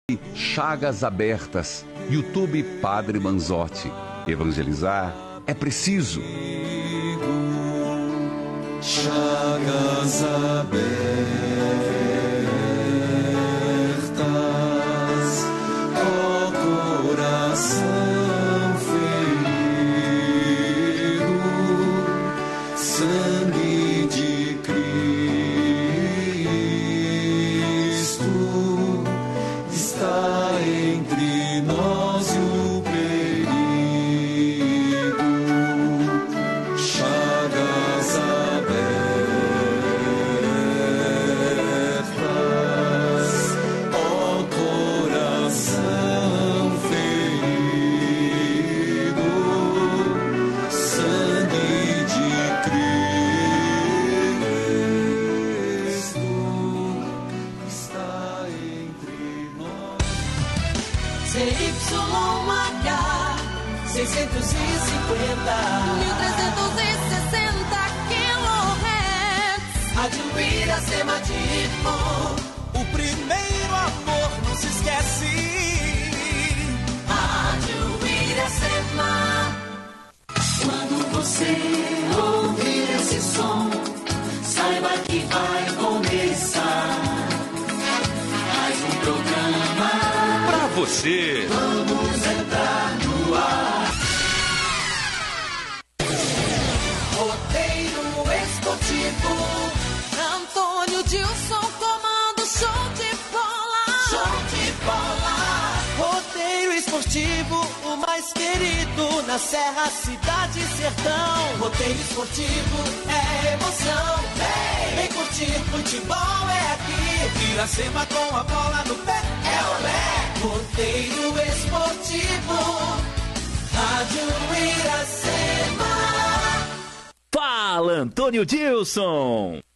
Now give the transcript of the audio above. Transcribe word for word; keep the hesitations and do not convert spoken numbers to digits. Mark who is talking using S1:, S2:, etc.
S1: Chagas Abertas, YouTube Padre Manzotti. Evangelizar é preciso.
S2: Chagas abertas, ó coração ferido, sangue de Cristo está entre nós e o perigo. Chagas abertas, ó coração ferido, sangue de Cristo está entre nós.
S3: C Y H seiscentos e cinquenta, mil trezentos e sessenta quilohertz. Rádio Iracema Tipo.
S4: O primeiro amor não se esquece.
S3: Rádio Iracema.
S2: Quando você ouvir esse som, saiba que vai começar mais um programa.
S1: Pra você.
S2: Vamos entrar no ar.
S3: Roteiro esportivo. Antônio Dilson comando show de bola. Show de bola.
S4: Roteiro esportivo, o mais querido na Serra, Cidade e Sertão.
S3: Roteiro esportivo é emoção. Vem, vem curtir futebol é aqui.
S4: Iracema com a bola no pé.
S3: É olé. Roteiro esportivo. Rádio Iracema.
S5: Fala, Antônio Dilson.